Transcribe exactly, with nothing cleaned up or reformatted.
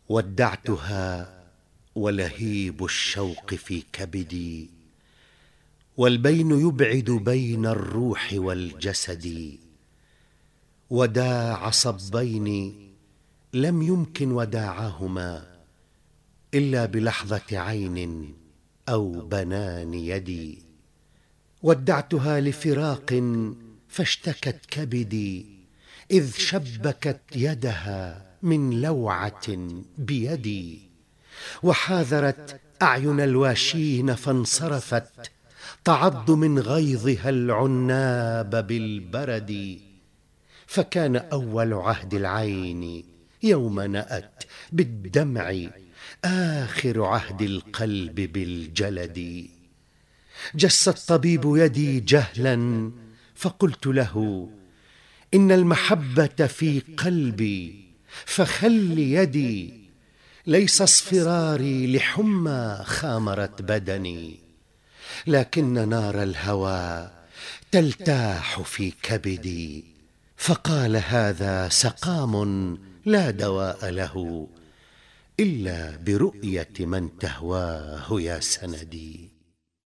ودعتها ولهيب الشوق في كبدي، والبين يبعد بين الروح والجسد. وداع صبين لم يمكن وداعهما إلا بلحظة عين أو بنان يدي. ودعتها لفراق فاشتكت كبدي، إذ شبكت يدها من لوعة بيدي. وحاذرت أعين الواشين فانصرفت، تعض من غيظها العناب بالبرد. فكان أول عهد العين يوم نأت بالدمع، آخر عهد القلب بالجلد. جس الطبيب يدي جهلا فقلت له: إن المحبة في قلبي فخل يدي. ليس اصفراري لحمى خامرت بدني، لكن نار الهوى تلتاح في كبدي. فقال: هذا سقام لا دواء له إلا برؤية من تهواه يا سندي.